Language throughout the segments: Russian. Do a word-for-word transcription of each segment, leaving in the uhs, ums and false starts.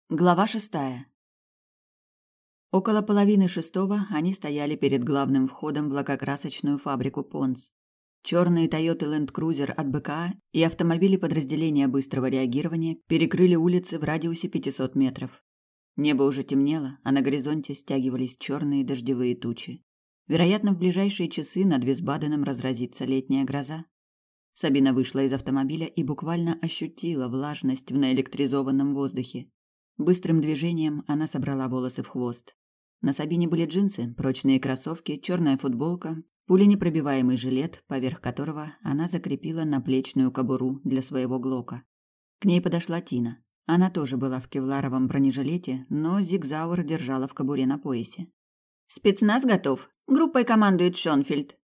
Глава шестая. Около половины шестого они стояли перед главным входом в лакокрасочную фабрику Понс. Черные Toyota Land Cruiser от бэ ка а и автомобили подразделения быстрого реагирования перекрыли улицы в радиусе пятисот метров. Небо уже темнело, а на горизонте стягивались черные дождевые тучи. Вероятно, в ближайшие часы над Висбаденом разразится летняя гроза. Сабина вышла из автомобиля и буквально ощутила влажность в наэлектризованном воздухе. Быстрым движением она собрала волосы в хвост. На Сабине были джинсы, прочные кроссовки, черная футболка, пуленепробиваемый жилет, поверх которого она закрепила наплечную кобуру для своего глока. К ней подошла Тина. Она тоже была в кевларовом бронежилете, но зигзауэр держала в кобуре на поясе. «Спецназ готов. Группой командует Шонфельд».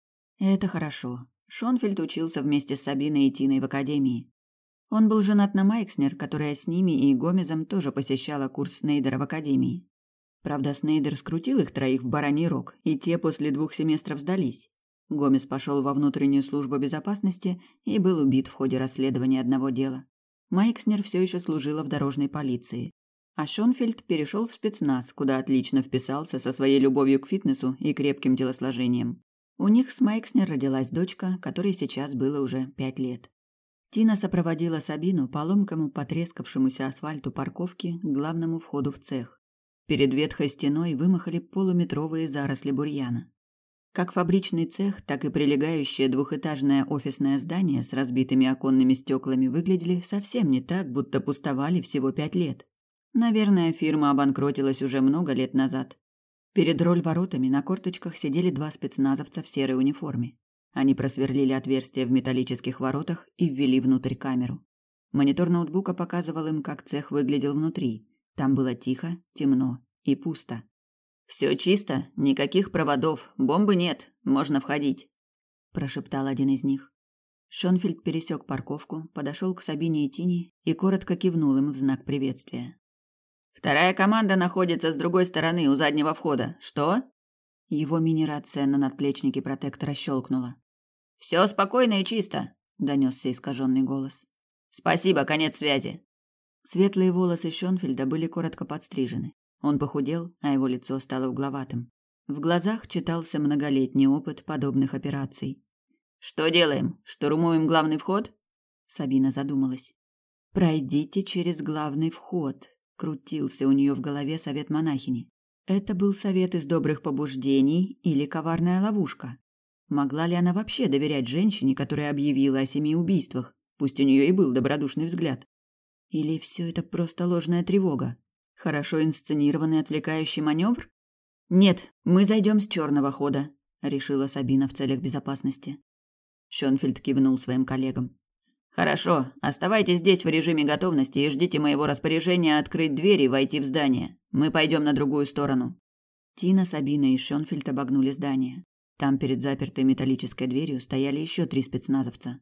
Это хорошо. Шонфельд учился вместе с Сабиной и Тиной в академии. Он был женат на Майкснер, которая с ними и Гомезом тоже посещала курс Снейдера в академии. Правда, Снейдер скрутил их троих в бараний рог, и те после двух семестров сдались. Гомес пошел во внутреннюю службу безопасности и был убит в ходе расследования одного дела. Майкснер все еще служила в дорожной полиции. А Шонфельд перешел в спецназ, куда отлично вписался со своей любовью к фитнесу и крепким телосложением. У них с Майкснер родилась дочка, которой сейчас было уже пять лет. Тина сопроводила Сабину по ломкому потрескавшемуся асфальту парковки к главному входу в цех. Перед ветхой стеной вымахали полуметровые заросли бурьяна. Как фабричный цех, так и прилегающее двухэтажное офисное здание с разбитыми оконными стеклами выглядели совсем не так, будто пустовали всего пять лет. Наверное, фирма обанкротилась уже много лет назад. Перед рольворотами на корточках сидели два спецназовца в серой униформе. Они просверлили отверстия в металлических воротах и ввели внутрь камеру. Монитор ноутбука показывал им, как цех выглядел внутри. Там было тихо, темно и пусто. «Все чисто, никаких проводов, бомбы нет, можно входить», – прошептал один из них. Шонфельд пересек парковку, подошел к Сабине и Тине и коротко кивнул им в знак приветствия. «Вторая команда находится с другой стороны, у заднего входа. Что?» Его мини-рация на надплечнике протектора щелкнула. «Все спокойно и чисто», – донесся искаженный голос. «Спасибо, конец связи». Светлые волосы Шонфельда были коротко подстрижены. Он похудел, а его лицо стало угловатым. В глазах читался многолетний опыт подобных операций. «Что делаем? Штурмуем главный вход?» Сабина задумалась. «Пройдите через главный вход», – крутился у нее в голове совет монахини. Это был совет из добрых побуждений или коварная ловушка? Могла ли она вообще доверять женщине, которая объявила о семи убийствах, пусть у нее и был добродушный взгляд? Или все это просто ложная тревога? Хорошо инсценированный отвлекающий маневр? «Нет, мы зайдем с черного хода», – решила Сабина в целях безопасности. Шонфельд кивнул своим коллегам. «Хорошо, оставайтесь здесь в режиме готовности и ждите моего распоряжения открыть дверь и войти в здание. Мы пойдем на другую сторону». Тина, Сабина и Шонфельд обогнули здание. Там перед запертой металлической дверью стояли еще три спецназовца.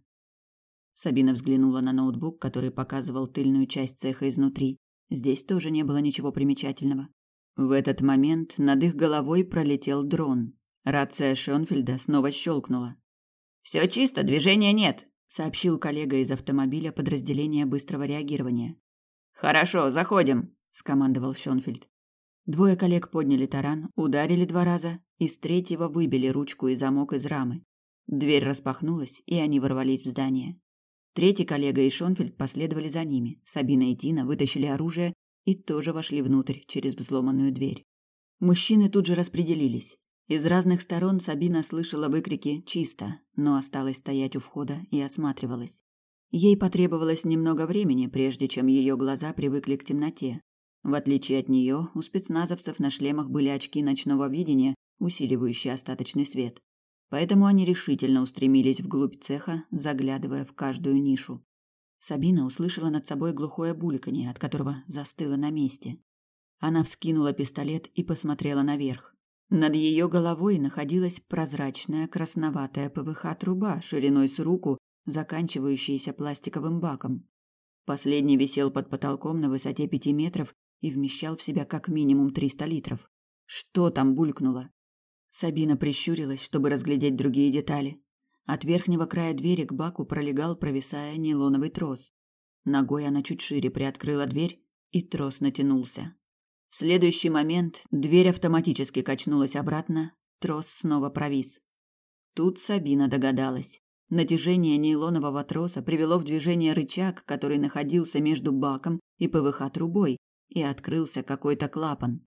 Сабина взглянула на ноутбук, который показывал тыльную часть цеха изнутри. Здесь тоже не было ничего примечательного. В этот момент над их головой пролетел дрон. Рация Шонфельда снова щелкнула. «Все чисто, движения нет», – сообщил коллега из автомобиля подразделения быстрого реагирования. «Хорошо, заходим», – скомандовал Шонфельд. Двое коллег подняли таран, ударили два раза и с третьего выбили ручку и замок из рамы. Дверь распахнулась, и они ворвались в здание. Третий коллега и Шонфельд последовали за ними. Сабина и Тина вытащили оружие и тоже вошли внутрь через взломанную дверь. Мужчины тут же распределились. Из разных сторон Сабина слышала выкрики «чисто», но осталась стоять у входа и осматривалась. Ей потребовалось немного времени, прежде чем ее глаза привыкли к темноте. В отличие от нее, у спецназовцев на шлемах были очки ночного видения, усиливающие остаточный свет. Поэтому они решительно устремились вглубь цеха, заглядывая в каждую нишу. Сабина услышала над собой глухое бульканье, от которого застыла на месте. Она вскинула пистолет и посмотрела наверх. Над ее головой находилась прозрачная красноватая пэ вэ ха-труба шириной с руку, заканчивающаяся пластиковым баком. Последний висел под потолком на высоте пяти метров и вмещал в себя как минимум триста литров. Что там булькнуло? Сабина прищурилась, чтобы разглядеть другие детали. От верхнего края двери к баку пролегал, провисая, нейлоновый трос. Ногой она чуть шире приоткрыла дверь и трос натянулся. В следующий момент дверь автоматически качнулась обратно, трос снова провис. Тут Сабина догадалась. Натяжение нейлонового троса привело в движение рычаг, который находился между баком и ПВХ-трубой, и открылся какой-то клапан.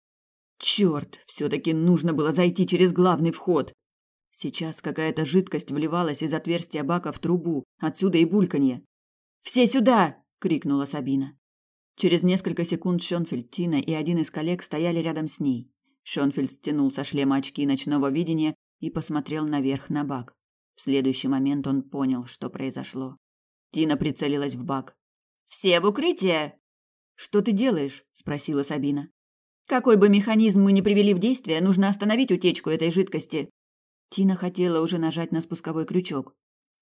Черт, все-таки нужно было зайти через главный вход. Сейчас какая-то жидкость вливалась из отверстия бака в трубу, отсюда и бульканье. «Все сюда!» – крикнула Сабина. Через несколько секунд Шонфельд, Тина и один из коллег стояли рядом с ней. Шонфельд стянул со шлема очки ночного видения и посмотрел наверх на бак. В следующий момент он понял, что произошло. Тина прицелилась в бак. «Все в укрытие!» «Что ты делаешь?» – спросила Сабина. «Какой бы механизм мы ни привели в действие, нужно остановить утечку этой жидкости». Тина хотела уже нажать на спусковой крючок.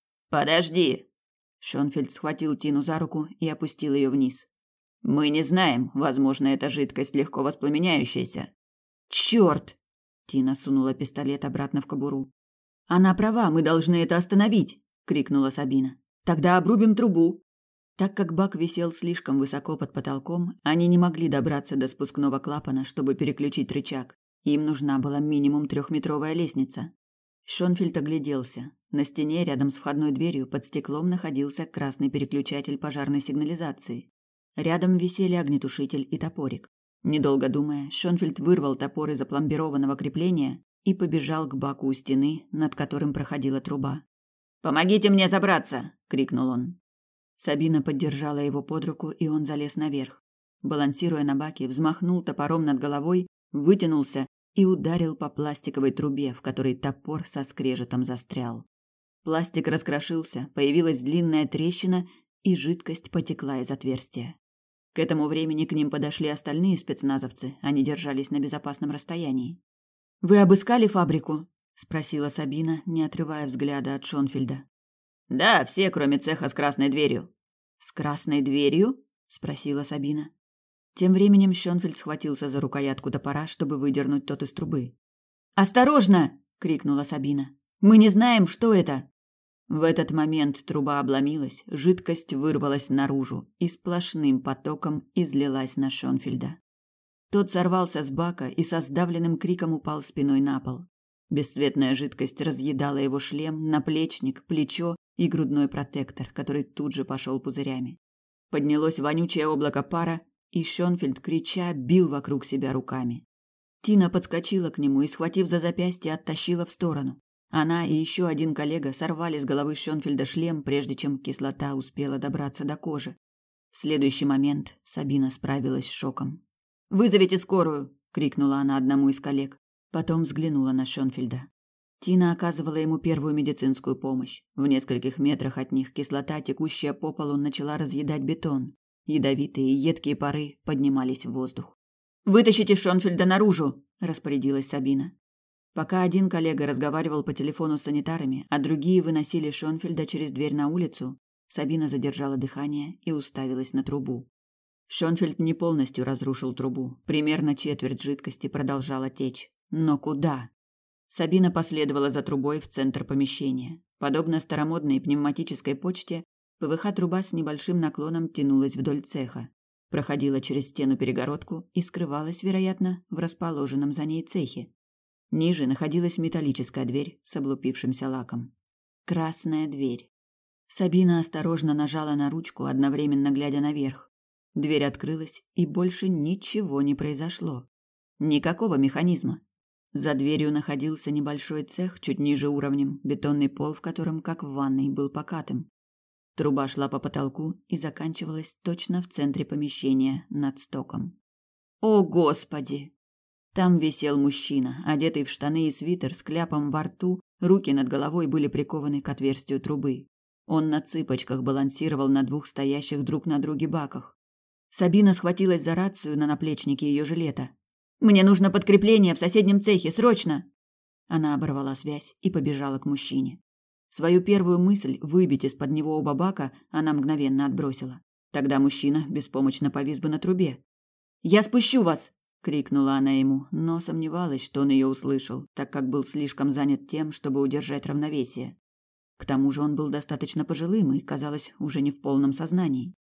«Подожди!» Шонфельд схватил Тину за руку и опустил ее вниз. «Мы не знаем, возможно, эта жидкость легко воспламеняющаяся». «Черт!» Тина сунула пистолет обратно в кобуру. «Она права, мы должны это остановить!» – крикнула Сабина. «Тогда обрубим трубу!» Так как бак висел слишком высоко под потолком, они не могли добраться до спускного клапана, чтобы переключить рычаг. Им нужна была минимум трехметровая лестница. Шонфельд огляделся. На стене рядом с входной дверью под стеклом находился красный переключатель пожарной сигнализации. Рядом висели огнетушитель и топорик. Недолго думая, Шонфельд вырвал топор из опломбированного крепления и побежал к баку у стены, над которым проходила труба. «Помогите мне забраться!» – крикнул он. Сабина поддержала его под руку, и он залез наверх. Балансируя на баке, взмахнул топором над головой, вытянулся и ударил по пластиковой трубе, в которой топор со скрежетом застрял. Пластик раскрошился, появилась длинная трещина, и жидкость потекла из отверстия. К этому времени к ним подошли остальные спецназовцы, они держались на безопасном расстоянии. «Вы обыскали фабрику?» – спросила Сабина, не отрывая взгляда от Шонфельда. «Да, все, кроме цеха с красной дверью». «С красной дверью?» – спросила Сабина. Тем временем Шонфельд схватился за рукоятку топора, чтобы выдернуть тот из трубы. «Осторожно!» – крикнула Сабина. «Мы не знаем, что это!» В этот момент труба обломилась, жидкость вырвалась наружу и сплошным потоком излилась на Шонфельда. Тот сорвался с бака и со сдавленным криком упал спиной на пол. Бесцветная жидкость разъедала его шлем, наплечник, плечо и грудной протектор, который тут же пошел пузырями. Поднялось вонючее облако пара, и Шонфельд, крича, бил вокруг себя руками. Тина подскочила к нему и, схватив за запястье, оттащила в сторону. Она и еще один коллега сорвали с головы Шонфельда шлем, прежде чем кислота успела добраться до кожи. В следующий момент Сабина справилась с шоком. «Вызовите скорую!» – крикнула она одному из коллег. Потом взглянула на Шонфельда. Тина оказывала ему первую медицинскую помощь. В нескольких метрах от них кислота, текущая по полу, начала разъедать бетон. Ядовитые и едкие пары поднимались в воздух. «Вытащите Шонфельда наружу!» – распорядилась Сабина. Пока один коллега разговаривал по телефону с санитарами, а другие выносили Шонфельда через дверь на улицу, Сабина задержала дыхание и уставилась на трубу. Шонфельд не полностью разрушил трубу. Примерно четверть жидкости продолжала течь. Но куда? Сабина последовала за трубой в центр помещения. Подобно старомодной пневматической почте, ПВХ-труба с небольшим наклоном тянулась вдоль цеха, проходила через стену-перегородку и скрывалась, вероятно, в расположенном за ней цехе. Ниже находилась металлическая дверь с облупившимся лаком. Красная дверь. Сабина осторожно нажала на ручку, одновременно глядя наверх. Дверь открылась, и больше ничего не произошло. Никакого механизма. За дверью находился небольшой цех, чуть ниже уровнем, бетонный пол в котором, как в ванной, был покатым. Труба шла по потолку и заканчивалась точно в центре помещения над стоком. О, Господи! Там висел мужчина, одетый в штаны и свитер с кляпом во рту, руки над головой были прикованы к отверстию трубы. Он на цыпочках балансировал на двух стоящих друг на друге баках. Сабина схватилась за рацию на наплечнике ее жилета. «Мне нужно подкрепление в соседнем цехе, срочно!» Она оборвала связь и побежала к мужчине. Свою первую мысль выбить из-под него оба бака она мгновенно отбросила. Тогда мужчина беспомощно повис бы на трубе. «Я спущу вас!» – крикнула она ему, но сомневалась, что он ее услышал, так как был слишком занят тем, чтобы удержать равновесие. К тому же он был достаточно пожилым и, казалось, уже не в полном сознании.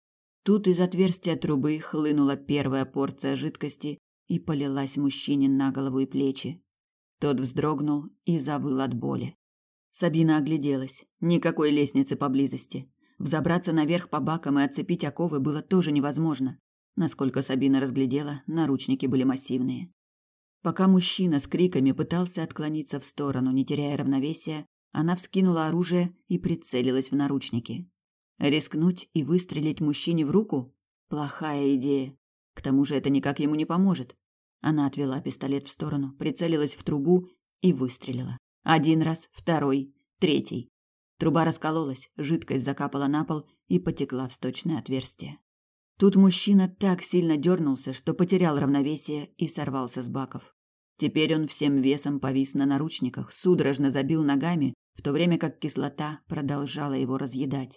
Тут из отверстия трубы хлынула первая порция жидкости и полилась мужчине на голову и плечи. Тот вздрогнул и завыл от боли. Сабина огляделась. Никакой лестницы поблизости. Взобраться наверх по бакам и отцепить оковы было тоже невозможно. Насколько Сабина разглядела, наручники были массивные. Пока мужчина с криками пытался отклониться в сторону, не теряя равновесия, она вскинула оружие и прицелилась в наручники. Рискнуть и выстрелить мужчине в руку? Плохая идея. К тому же это никак ему не поможет. Она отвела пистолет в сторону, прицелилась в трубу и выстрелила. Один раз, второй, третий. Труба раскололась, жидкость закапала на пол и потекла в сточное отверстие. Тут мужчина так сильно дернулся, что потерял равновесие и сорвался с баков. Теперь он всем весом повис на наручниках, судорожно забил ногами, в то время как кислота продолжала его разъедать.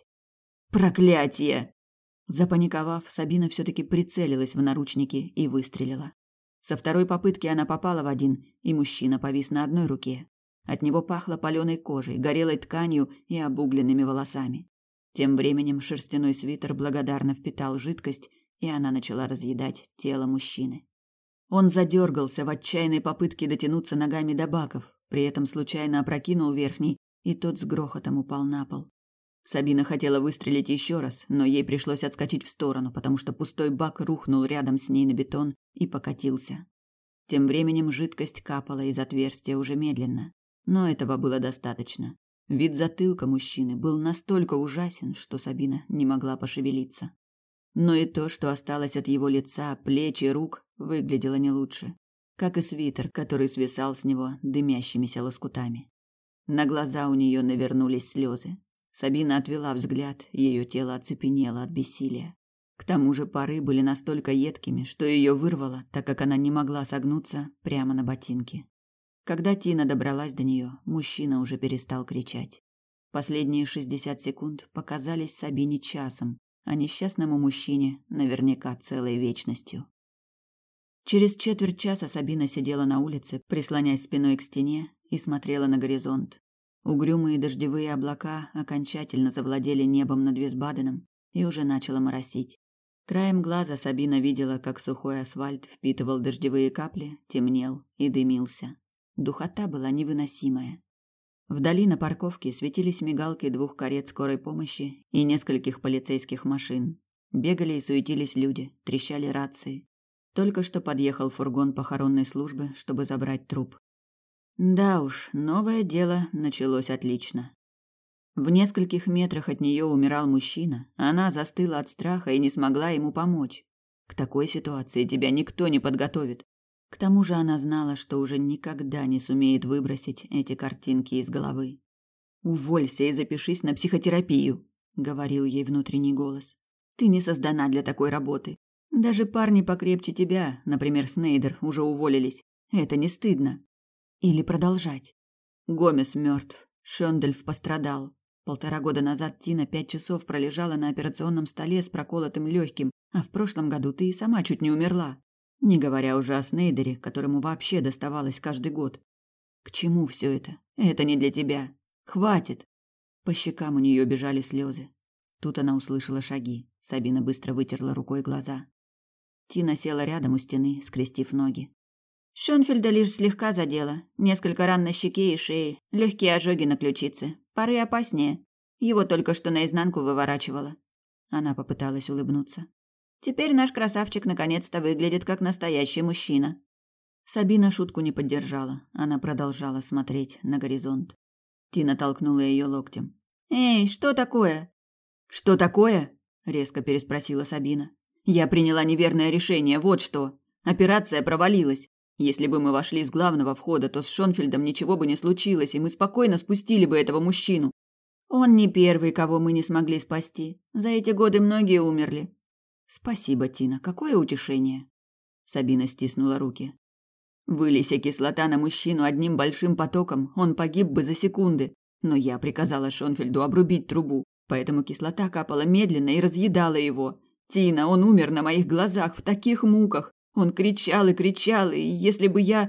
Проклятие! Запаниковав, Сабина все-таки прицелилась в наручники и выстрелила. Со второй попытки она попала в один, и мужчина повис на одной руке. От него пахло паленой кожей, горелой тканью и обугленными волосами. Тем временем шерстяной свитер благодарно впитал жидкость, и она начала разъедать тело мужчины. Он задергался в отчаянной попытке дотянуться ногами до баков, при этом случайно опрокинул верхний, и тот с грохотом упал на пол. Сабина хотела выстрелить еще раз, но ей пришлось отскочить в сторону, потому что пустой бак рухнул рядом с ней на бетон и покатился. Тем временем жидкость капала из отверстия уже медленно, но этого было достаточно. Вид затылка мужчины был настолько ужасен, что Сабина не могла пошевелиться. Но и то, что осталось от его лица, плеч и рук, выглядело не лучше, как и свитер, который свисал с него дымящимися лоскутами. На глаза у нее навернулись слезы. Сабина отвела взгляд, ее тело оцепенело от бессилия. К тому же пары были настолько едкими, что ее вырвало, так как она не могла согнуться прямо на ботинки. Когда Тина добралась до нее, мужчина уже перестал кричать. Последние шестьдесят секунд показались Сабине часом, а несчастному мужчине наверняка целой вечностью. Через четверть часа Сабина сидела на улице, прислонясь спиной к стене, и смотрела на горизонт. Угрюмые дождевые облака окончательно завладели небом над Висбаденом, и уже начало моросить. Краем глаза Сабина видела, как сухой асфальт впитывал дождевые капли, темнел и дымился. Духота была невыносимая. Вдали на парковке светились мигалки двух карет скорой помощи и нескольких полицейских машин. Бегали и суетились люди, трещали рации. Только что подъехал фургон похоронной службы, чтобы забрать труп. Да уж, новое дело началось отлично. В нескольких метрах от нее умирал мужчина, она застыла от страха и не смогла ему помочь. К такой ситуации тебя никто не подготовит. К тому же она знала, что уже никогда не сумеет выбросить эти картинки из головы. «Уволься и запишись на психотерапию», — говорил ей внутренний голос. «Ты не создана для такой работы. Даже парни покрепче тебя, например, Снейдер, уже уволились. Это не стыдно». Или продолжать. Гомес мертв, Шондельф пострадал. Полтора года назад Тина пять часов пролежала на операционном столе с проколотым легким, а в прошлом году ты и сама чуть не умерла. Не говоря уже о Снейдере, которому вообще доставалось каждый год. К чему все это? Это не для тебя. Хватит. По щекам у нее бежали слезы. Тут она услышала шаги. Сабина быстро вытерла рукой глаза. Тина села рядом у стены, скрестив ноги. Шонфельда лишь слегка задела. Несколько ран на щеке и шее, легкие ожоги на ключице. Пары опаснее. Его только что наизнанку выворачивало. Она попыталась улыбнуться. Теперь наш красавчик наконец-то выглядит как настоящий мужчина. Сабина шутку не поддержала. Она продолжала смотреть на горизонт. Тина толкнула ее локтем. «Эй, что такое?» «Что такое?» – резко переспросила Сабина. «Я приняла неверное решение, вот что. Операция провалилась. Если бы мы вошли с главного входа, то с Шонфельдом ничего бы не случилось, и мы спокойно спустили бы этого мужчину. Он не первый, кого мы не смогли спасти. За эти годы многие умерли». «Спасибо, Тина, какое утешение!» Сабина стиснула руки. «Вылейся кислота на мужчину одним большим потоком, он погиб бы за секунды. Но я приказала Шонфельду обрубить трубу, поэтому кислота капала медленно и разъедала его. Тина, он умер на моих глазах в таких муках. Он кричал и кричал, и если бы я...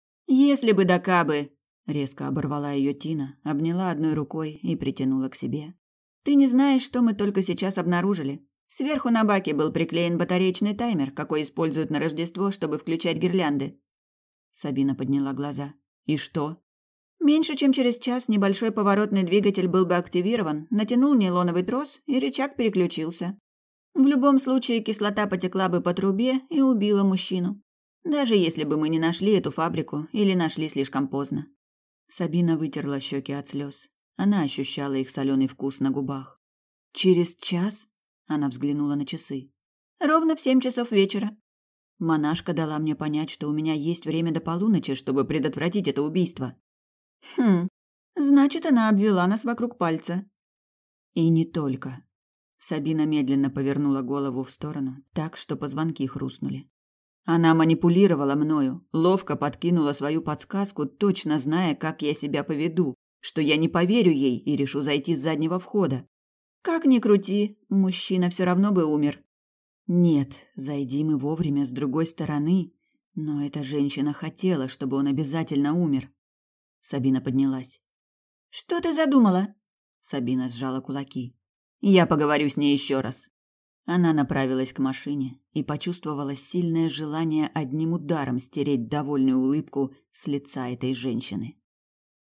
Если бы да кабы...» Резко оборвала ее Тина, обняла одной рукой и притянула к себе. «Ты не знаешь, что мы только сейчас обнаружили. Сверху на баке был приклеен батареечный таймер, какой используют на Рождество, чтобы включать гирлянды. Сабина подняла глаза. И что? Меньше чем через час небольшой поворотный двигатель был бы активирован, натянул нейлоновый трос, и рычаг переключился. В любом случае кислота потекла бы по трубе и убила мужчину. Даже если бы мы не нашли эту фабрику или нашли слишком поздно. Сабина вытерла щеки от слез. Она ощущала их соленый вкус на губах. «Через час?» – она взглянула на часы. «Ровно в семь часов вечера». Монашка дала мне понять, что у меня есть время до полуночи, чтобы предотвратить это убийство. Хм, значит, она обвела нас вокруг пальца. И не только. Сабина медленно повернула голову в сторону, так, что позвонки хрустнули. Она манипулировала мною, ловко подкинула свою подсказку, точно зная, как я себя поведу, что я не поверю ей и решу зайти с заднего входа. Как ни крути, мужчина все равно бы умер. Нет, зайди мы вовремя с другой стороны, но эта женщина хотела, чтобы он обязательно умер. Сабина поднялась. «Что ты задумала?» Сабина сжала кулаки. «Я поговорю с ней еще раз». Она направилась к машине и почувствовала сильное желание одним ударом стереть довольную улыбку с лица этой женщины.